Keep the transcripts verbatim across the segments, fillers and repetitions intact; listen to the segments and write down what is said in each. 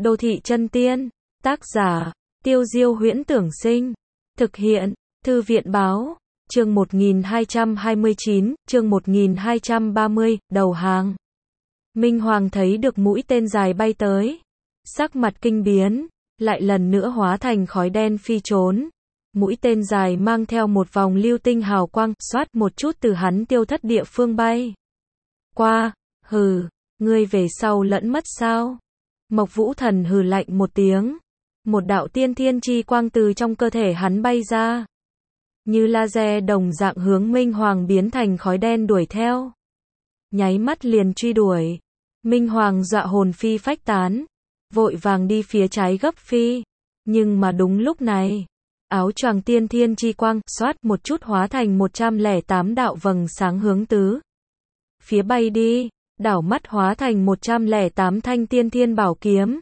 Đô thị chân tiên. Tác giả, Tiêu Diêu Huyễn Tưởng Sinh. Thực hiện, Thư viện Báo. Chương một nghìn hai trăm hai mươi chín, chương một nghìn hai trăm ba mươi, đầu hàng. Minh Hoàng thấy được mũi tên dài bay tới. Sắc mặt kinh biến, lại lần nữa hóa thành khói đen phi trốn. Mũi tên dài mang theo một vòng lưu tinh hào quang, xoát một chút từ hắn tiêu thất địa phương bay qua. Hừ, ngươi về sau lẫn mất sao? Mộc Vũ Thần hừ lạnh một tiếng. Một đạo tiên thiên chi quang từ trong cơ thể hắn bay ra. Như laser đồng dạng hướng Minh Hoàng biến thành khói đen đuổi theo. Nháy mắt liền truy đuổi. Minh Hoàng dọa hồn phi phách tán. Vội vàng đi phía trái gấp phi. Nhưng mà đúng lúc này, áo choàng tiên thiên chi quang, xoát một chút hóa thành một trăm lẻ tám đạo vầng sáng hướng tứ phía bay đi, đảo mắt hóa thành một trăm lẻ tám thanh tiên thiên bảo kiếm.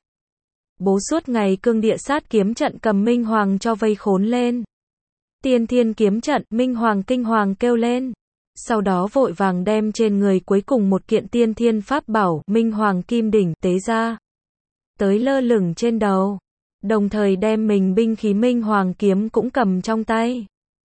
Bố suốt ngày cương địa sát kiếm trận cầm Minh Hoàng cho vây khốn lên. Tiên thiên kiếm trận, Minh Hoàng kinh hoàng kêu lên. Sau đó vội vàng đem trên người cuối cùng một kiện tiên thiên pháp bảo, Minh Hoàng kim đỉnh, tế ra. Tới lơ lửng trên đầu. Đồng thời đem mình binh khí Minh Hoàng kiếm cũng cầm trong tay.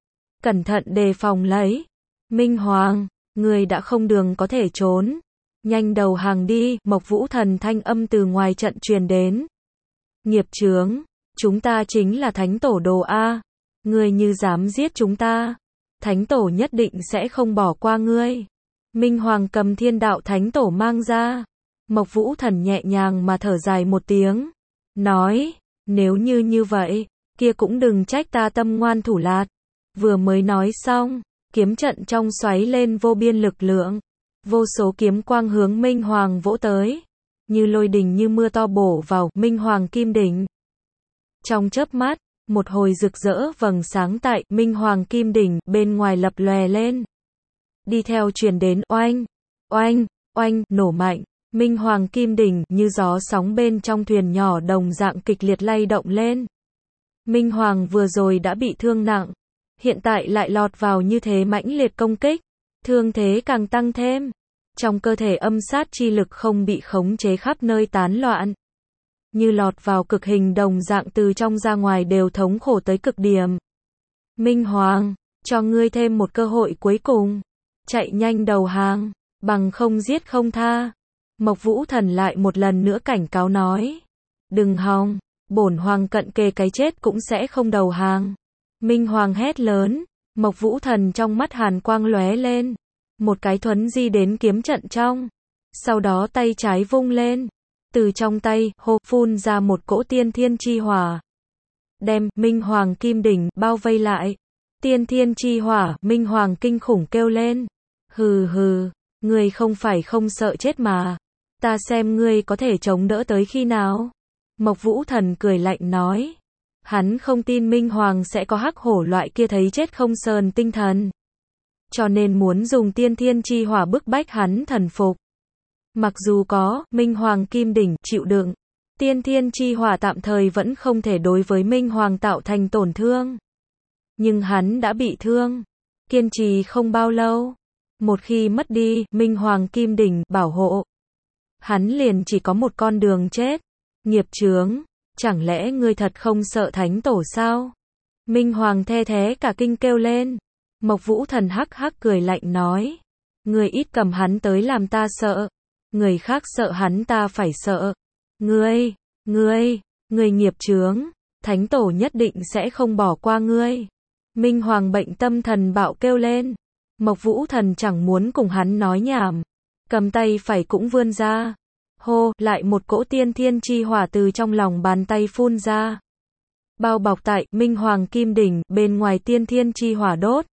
Cẩn thận đề phòng lấy. Minh Hoàng, người đã không đường có thể trốn. Nhanh đầu hàng đi, Mộc Vũ Thần thanh âm từ ngoài trận truyền đến. Nghiệp chướng, chúng ta chính là Thánh Tổ đồ A. Ngươi như dám giết chúng ta, Thánh Tổ nhất định sẽ không bỏ qua ngươi. Minh Hoàng cầm thiên đạo Thánh Tổ mang ra. Mộc Vũ Thần nhẹ nhàng mà thở dài một tiếng. Nói, nếu như như vậy, kia cũng đừng trách ta tâm ngoan thủ lạt. Vừa mới nói xong, kiếm trận trong xoáy lên vô biên lực lượng. Vô số kiếm quang hướng Minh Hoàng vỗ tới. Như lôi đình như mưa to bổ vào Minh Hoàng kim đỉnh. Trong chớp mắt, một hồi rực rỡ vầng sáng tại Minh Hoàng kim đỉnh bên ngoài lập lòe lên. Đi theo truyền đến oanh, oanh, oanh, nổ mạnh. Minh Hoàng kim đỉnh như gió sóng bên trong thuyền nhỏ đồng dạng kịch liệt lay động lên. Minh Hoàng vừa rồi đã bị thương nặng, hiện tại lại lọt vào như thế mãnh liệt công kích, thương thế càng tăng thêm. Trong cơ thể âm sát chi lực không bị khống chế khắp nơi tán loạn. Như lọt vào cực hình đồng dạng từ trong ra ngoài đều thống khổ tới cực điểm. Minh Hoàng, cho ngươi thêm một cơ hội cuối cùng. Chạy nhanh đầu hàng, bằng không giết không tha. Mộc Vũ Thần lại một lần nữa cảnh cáo nói. Đừng hòng, bổn hoàng cận kề cái chết cũng sẽ không đầu hàng. Minh Hoàng hét lớn, Mộc Vũ Thần trong mắt hàn quang lóe lên. Một cái thuấn di đến kiếm trận trong. Sau đó tay trái vung lên. Từ trong tay, hô, phun ra một cỗ tiên thiên chi hỏa. Đem, Minh Hoàng kim đỉnh, bao vây lại. Tiên thiên chi hỏa, Minh Hoàng kinh khủng kêu lên. Hừ hừ, ngươi không phải không sợ chết mà. Ta xem ngươi có thể chống đỡ tới khi nào. Mộc Vũ Thần cười lạnh nói. Hắn không tin Minh Hoàng sẽ có hắc hổ loại kia thấy chết không sờn tinh thần. Cho nên muốn dùng tiên thiên chi hỏa bức bách hắn thần phục. Mặc dù có, Minh Hoàng kim đỉnh, chịu đựng. Tiên thiên chi hỏa tạm thời vẫn không thể đối với Minh Hoàng tạo thành tổn thương. Nhưng hắn đã bị thương. Kiên trì không bao lâu. Một khi mất đi, Minh Hoàng kim đỉnh, bảo hộ. Hắn liền chỉ có một con đường chết. Nghiệp chướng, chẳng lẽ ngươi thật không sợ Thánh Tổ sao? Minh Hoàng the thế cả kinh kêu lên. Mộc Vũ Thần hắc hắc cười lạnh nói. Ngươi ít cầm hắn tới làm ta sợ. Người khác sợ hắn ta phải sợ. Ngươi, ngươi, ngươi nghiệp chướng. Thánh Tổ nhất định sẽ không bỏ qua ngươi. Minh Hoàng bệnh tâm thần bạo kêu lên. Mộc Vũ Thần chẳng muốn cùng hắn nói nhảm. Cầm tay phải cũng vươn ra. Hô, lại một cỗ tiên thiên chi hỏa từ trong lòng bàn tay phun ra. Bao bọc tại Minh Hoàng kim đỉnh, bên ngoài tiên thiên chi hỏa đốt.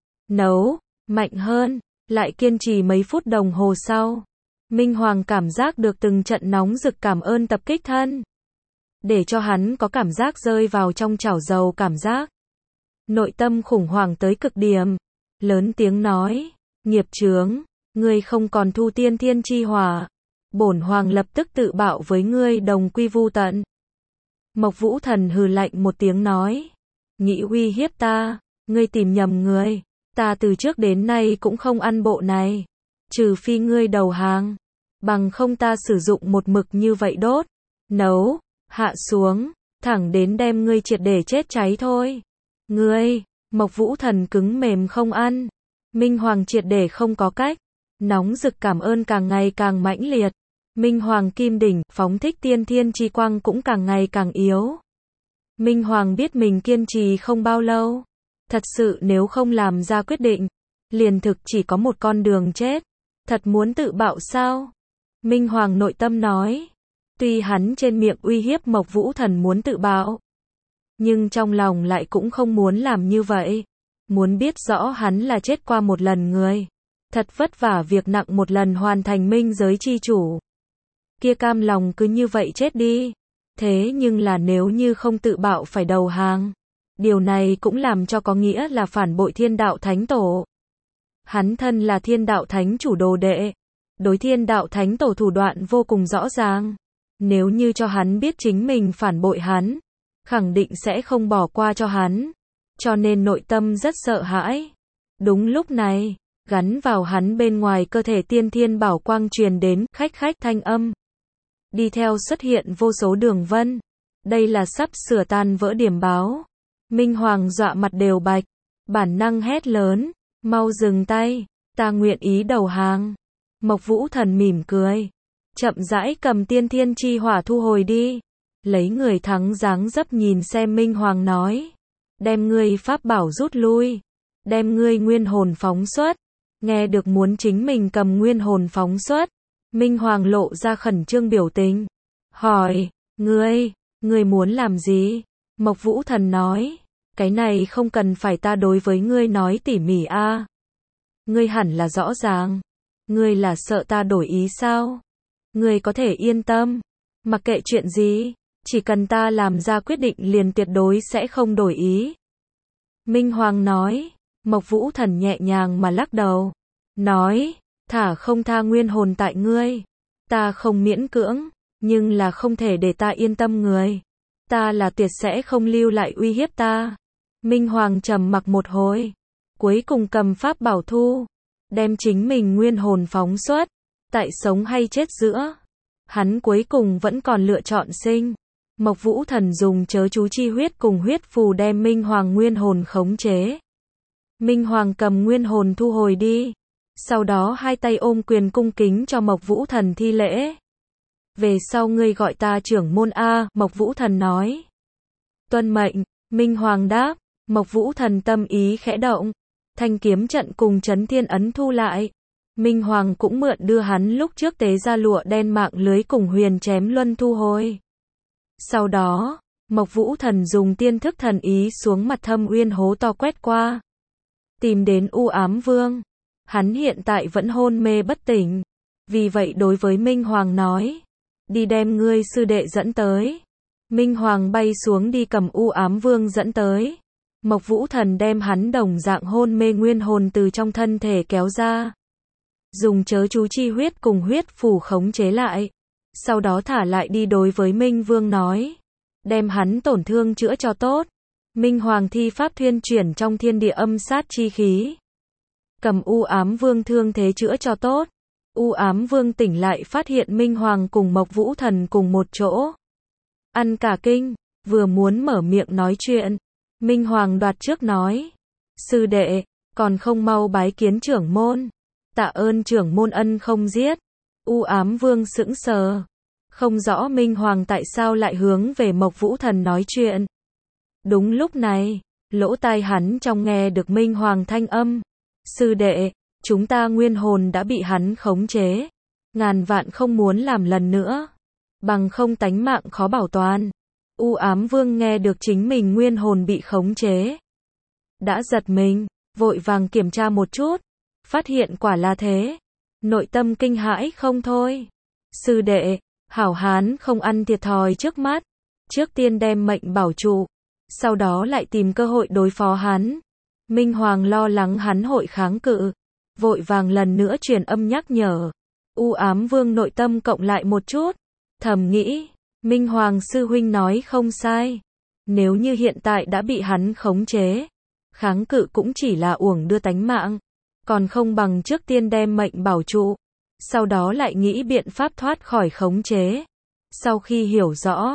Nấu, mạnh hơn, lại kiên trì mấy phút đồng hồ sau. Minh Hoàng cảm giác được từng trận nóng rực cảm ơn tập kích thân. Để cho hắn có cảm giác rơi vào trong chảo dầu cảm giác. Nội tâm khủng hoảng tới cực điểm. Lớn tiếng nói, nghiệp chướng, ngươi không còn thu tiên thiên chi hỏa. Bổn hoàng lập tức tự bạo với ngươi đồng quy vu tận. Mộc Vũ Thần hừ lạnh một tiếng nói. Nghĩ uy hiếp ta, ngươi tìm nhầm người. Ta từ trước đến nay cũng không ăn bộ này. Trừ phi ngươi đầu hàng. Bằng không ta sử dụng một mực như vậy đốt. Nấu, hạ xuống, thẳng đến đem ngươi triệt để chết cháy thôi. Ngươi, Mộc Vũ Thần cứng mềm không ăn. Minh Hoàng triệt để không có cách. Nóng rực cảm ơn càng ngày càng mãnh liệt. Minh Hoàng kim đỉnh, phóng thích tiên thiên chi quang cũng càng ngày càng yếu. Minh Hoàng biết mình kiên trì không bao lâu. Thật sự nếu không làm ra quyết định, liền thực chỉ có một con đường chết. Thật muốn tự bạo sao? Minh Hoàng nội tâm nói. Tuy hắn trên miệng uy hiếp Mộc Vũ Thần muốn tự bạo, nhưng trong lòng lại cũng không muốn làm như vậy. Muốn biết rõ hắn là chết qua một lần người. Thật vất vả việc nặng một lần hoàn thành minh giới chi chủ. Kia cam lòng cứ như vậy chết đi. Thế nhưng là nếu như không tự bạo phải đầu hàng. Điều này cũng làm cho có nghĩa là phản bội Thiên Đạo Thánh Tổ. Hắn thân là Thiên Đạo Thánh chủ đồ đệ. Đối Thiên Đạo Thánh Tổ thủ đoạn vô cùng rõ ràng. Nếu như cho hắn biết chính mình phản bội hắn, khẳng định sẽ không bỏ qua cho hắn. Cho nên nội tâm rất sợ hãi. Đúng lúc này, gắn vào hắn bên ngoài cơ thể tiên thiên bảo quang truyền đến, khách khách thanh âm. Đi theo xuất hiện vô số đường vân. Đây là sắp sửa tan vỡ điểm báo. Minh Hoàng dọa mặt đều bạch. Bản năng hét lớn. Mau dừng tay. Ta nguyện ý đầu hàng. Mộc Vũ Thần mỉm cười. Chậm rãi cầm tiên thiên chi hỏa thu hồi đi. Lấy người thắng dáng dấp nhìn xem Minh Hoàng nói. Đem ngươi pháp bảo rút lui. Đem ngươi nguyên hồn phóng xuất. Nghe được muốn chính mình cầm nguyên hồn phóng xuất. Minh Hoàng lộ ra khẩn trương biểu tình. Hỏi, ngươi, ngươi muốn làm gì? Mộc Vũ Thần nói, cái này không cần phải ta đối với ngươi nói tỉ mỉ a. À. Ngươi hẳn là rõ ràng. Ngươi là sợ ta đổi ý sao? Ngươi có thể yên tâm. Mặc kệ chuyện gì, chỉ cần ta làm ra quyết định liền tuyệt đối sẽ không đổi ý. Minh Hoàng nói, Mộc Vũ Thần nhẹ nhàng mà lắc đầu. Nói, thả không tha nguyên hồn tại ngươi. Ta không miễn cưỡng, nhưng là không thể để ta yên tâm người. Ta là tuyệt sẽ không lưu lại uy hiếp ta. Minh Hoàng trầm mặc một hồi. Cuối cùng cầm pháp bảo thu. Đem chính mình nguyên hồn phóng xuất. Tại sống hay chết giữa. Hắn cuối cùng vẫn còn lựa chọn sinh. Mộc Vũ Thần dùng chớ chú chi huyết cùng huyết phù đem Minh Hoàng nguyên hồn khống chế. Minh Hoàng cầm nguyên hồn thu hồi đi. Sau đó hai tay ôm quyền cung kính cho Mộc Vũ Thần thi lễ. Về sau ngươi gọi ta trưởng môn A, Mộc Vũ Thần nói. Tuân mệnh, Minh Hoàng đáp. Mộc Vũ Thần tâm ý khẽ động. Thanh kiếm trận cùng chấn thiên ấn thu lại. Minh Hoàng cũng mượn đưa hắn lúc trước tế ra lụa đen mạng lưới cùng huyền chém luân thu hồi. Sau đó, Mộc Vũ Thần dùng tiên thức thần ý xuống mặt thâm uyên hố to quét qua. Tìm đến U Ám Vương. Hắn hiện tại vẫn hôn mê bất tỉnh. Vì vậy đối với Minh Hoàng nói. Đi đem ngươi sư đệ dẫn tới. Minh Hoàng bay xuống đi cầm U Ám Vương dẫn tới. Mộc Vũ Thần đem hắn đồng dạng hôn mê nguyên hồn từ trong thân thể kéo ra. Dùng chớ chú chi huyết cùng huyết phù khống chế lại. Sau đó thả lại đi đối với Minh Vương nói. Đem hắn tổn thương chữa cho tốt. Minh Hoàng thi pháp thuyên chuyển trong thiên địa âm sát chi khí. Cầm U Ám Vương thương thế chữa cho tốt. U Ám Vương tỉnh lại phát hiện Minh Hoàng cùng Mộc Vũ Thần cùng một chỗ. Ăn cả kinh, vừa muốn mở miệng nói chuyện. Minh Hoàng đoạt trước nói. Sư đệ, còn không mau bái kiến trưởng môn. Tạ ơn trưởng môn ân không giết. U Ám Vương sững sờ. Không rõ Minh Hoàng tại sao lại hướng về Mộc Vũ Thần nói chuyện. Đúng lúc này, lỗ tai hắn trong nghe được Minh Hoàng thanh âm. Sư đệ, chúng ta nguyên hồn đã bị hắn khống chế. Ngàn vạn không muốn làm lần nữa. Bằng không tánh mạng khó bảo toàn. U Ám Vương nghe được chính mình nguyên hồn bị khống chế. Đã giật mình, vội vàng kiểm tra một chút. Phát hiện quả là thế. Nội tâm kinh hãi không thôi. Sư đệ, hảo hán không ăn thiệt thòi trước mắt. Trước tiên đem mệnh bảo trụ. Sau đó lại tìm cơ hội đối phó hắn. Minh Hoàng lo lắng hắn hội kháng cự. Vội vàng lần nữa truyền âm nhắc nhở. U Ám Vương nội tâm cộng lại một chút. Thầm nghĩ, Minh Hoàng sư huynh nói không sai. Nếu như hiện tại đã bị hắn khống chế, kháng cự cũng chỉ là uổng đưa tánh mạng. Còn không bằng trước tiên đem mệnh bảo trụ. Sau đó lại nghĩ biện pháp thoát khỏi khống chế. Sau khi hiểu rõ,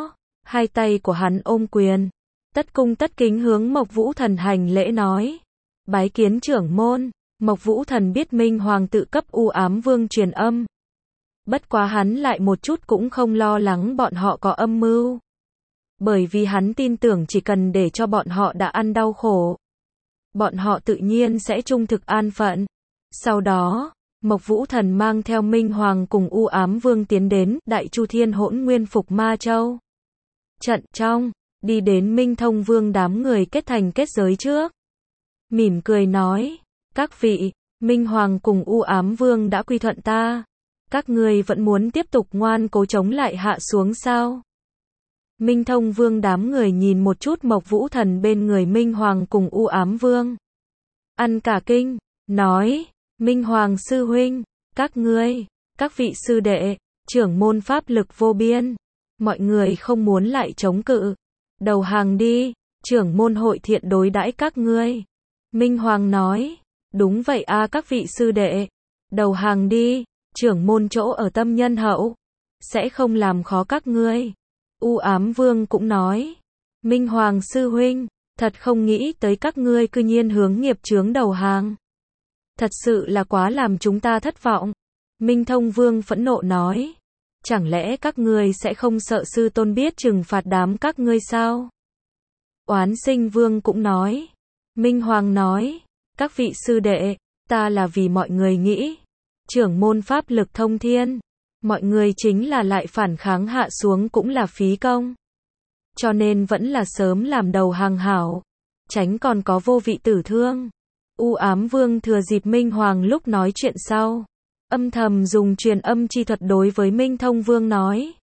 Hai tay của hắn ôm quyền, tất cung tất kính hướng Mộc Vũ Thần hành lễ nói. Bái kiến trưởng môn. Mộc Vũ Thần biết Minh Hoàng tự cấp U Ám Vương truyền âm. Bất quá hắn lại một chút cũng không lo lắng bọn họ có âm mưu. Bởi vì hắn tin tưởng chỉ cần để cho bọn họ đã ăn đau khổ, bọn họ tự nhiên sẽ trung thực an phận. Sau đó, Mộc Vũ Thần mang theo Minh Hoàng cùng U Ám Vương tiến đến Đại Chu Thiên Hỗn Nguyên Phục Ma Châu. Trận trong, đi đến Minh Thông Vương đám người kết thành kết giới trước. Mỉm cười nói, các vị, Minh Hoàng cùng U Ám Vương đã quy thuận ta. Các ngươi vẫn muốn tiếp tục ngoan cố chống lại hạ xuống sao? Minh Thông Vương đám người nhìn một chút Mộc Vũ Thần bên người Minh Hoàng cùng U Ám Vương. Ăn cả kinh, nói, Minh Hoàng sư huynh, các ngươi, các vị sư đệ, trưởng môn pháp lực vô biên. Mọi người không muốn lại chống cự. Đầu hàng đi, trưởng môn hội thiện đối đãi các ngươi. Minh Hoàng nói, đúng vậy a các vị sư đệ. Đầu hàng đi, trưởng môn chỗ ở tâm nhân hậu. Sẽ không làm khó các ngươi. U Ám Vương cũng nói, Minh Hoàng sư huynh, thật không nghĩ tới các ngươi cư nhiên hướng nghiệp chướng đầu hàng. Thật sự là quá làm chúng ta thất vọng. Minh Thông Vương phẫn nộ nói, chẳng lẽ các ngươi sẽ không sợ sư tôn biết trừng phạt đám các ngươi sao? Oán Sinh Vương cũng nói, Minh Hoàng nói, các vị sư đệ, ta là vì mọi người nghĩ, trưởng môn pháp lực thông thiên, mọi người chính là lại phản kháng hạ xuống cũng là phí công. Cho nên vẫn là sớm làm đầu hàng hảo, tránh còn có vô vị tử thương. U Ám Vương thừa dịp Minh Hoàng lúc nói chuyện sau, âm thầm dùng truyền âm chi thuật đối với Minh Thông Vương nói.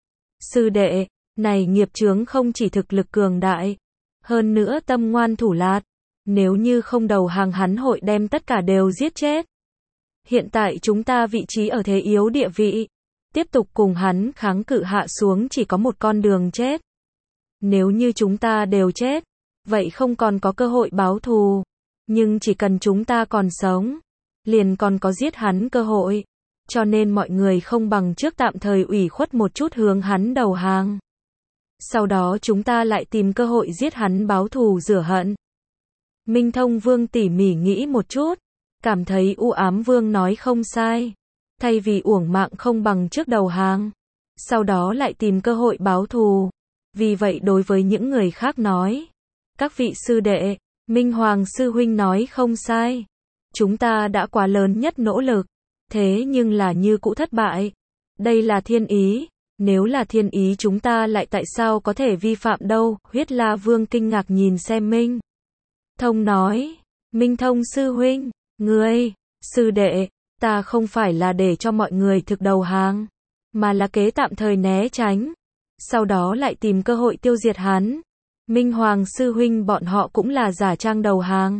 Sư đệ, này nghiệp chướng không chỉ thực lực cường đại, hơn nữa tâm ngoan thủ lạt, nếu như không đầu hàng hắn hội đem tất cả đều giết chết. Hiện tại chúng ta vị trí ở thế yếu địa vị, tiếp tục cùng hắn kháng cự hạ xuống chỉ có một con đường chết. Nếu như chúng ta đều chết, vậy không còn có cơ hội báo thù, nhưng chỉ cần chúng ta còn sống, liền còn có giết hắn cơ hội. Cho nên mọi người không bằng trước tạm thời ủy khuất một chút hướng hắn đầu hàng. Sau đó chúng ta lại tìm cơ hội giết hắn báo thù rửa hận. Minh Thông Vương tỉ mỉ nghĩ một chút, cảm thấy U Ám Vương nói không sai. Thay vì uổng mạng không bằng trước đầu hàng, sau đó lại tìm cơ hội báo thù. Vì vậy đối với những người khác nói, các vị sư đệ, Minh Hoàng sư huynh nói không sai. Chúng ta đã quá lớn nhất nỗ lực, thế nhưng là như cũ thất bại. Đây là thiên ý, nếu là thiên ý chúng ta lại tại sao có thể vi phạm đâu? Huyết La Vương kinh ngạc nhìn xem Minh Thông nói, Minh Thông sư huynh, ngươi, sư đệ, ta không phải là để cho mọi người thực đầu hàng, mà là kế tạm thời né tránh, sau đó lại tìm cơ hội tiêu diệt hắn. Minh Hoàng sư huynh bọn họ cũng là giả trang đầu hàng.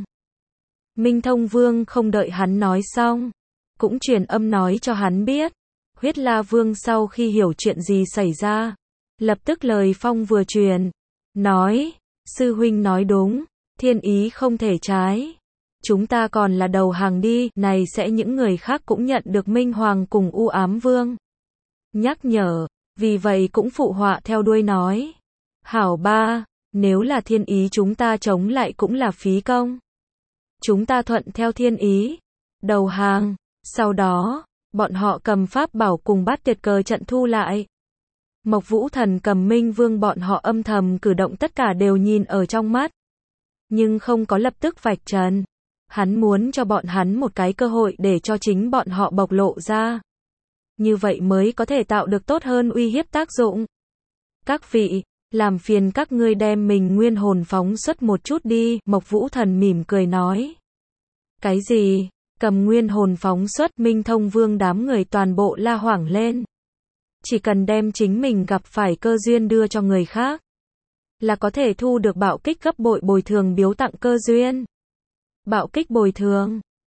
Minh Thông Vương không đợi hắn nói xong, cũng truyền âm nói cho hắn biết. Huyết La Vương sau khi hiểu chuyện gì xảy ra, lập tức lời phong vừa truyền, nói, sư huynh nói đúng, thiên ý không thể trái. Chúng ta còn là đầu hàng đi, này sẽ những người khác cũng nhận được Minh Hoàng cùng U Ám Vương nhắc nhở, vì vậy cũng phụ họa theo đuôi nói, hảo ba, nếu là thiên ý chúng ta chống lại cũng là phí công. Chúng ta thuận theo thiên ý, đầu hàng, sau đó, bọn họ cầm pháp bảo cùng bát tiệt cờ trận thu lại. Mộc Vũ Thần cầm Minh Vương bọn họ âm thầm cử động tất cả đều nhìn ở trong mắt, nhưng không có lập tức vạch trần. Hắn muốn cho bọn hắn một cái cơ hội để cho chính bọn họ bộc lộ ra. Như vậy mới có thể tạo được tốt hơn uy hiếp tác dụng. Các vị, làm phiền các ngươi đem mình nguyên hồn phóng xuất một chút đi, Mộc Vũ Thần mỉm cười nói. Cái gì? Cầm nguyên hồn phóng xuất, Minh Thông Vương đám người toàn bộ la hoảng lên. Chỉ cần đem chính mình gặp phải cơ duyên đưa cho người khác, là có thể thu được bạo kích gấp bội bồi thường biếu tặng cơ duyên. Bạo kích bồi thường,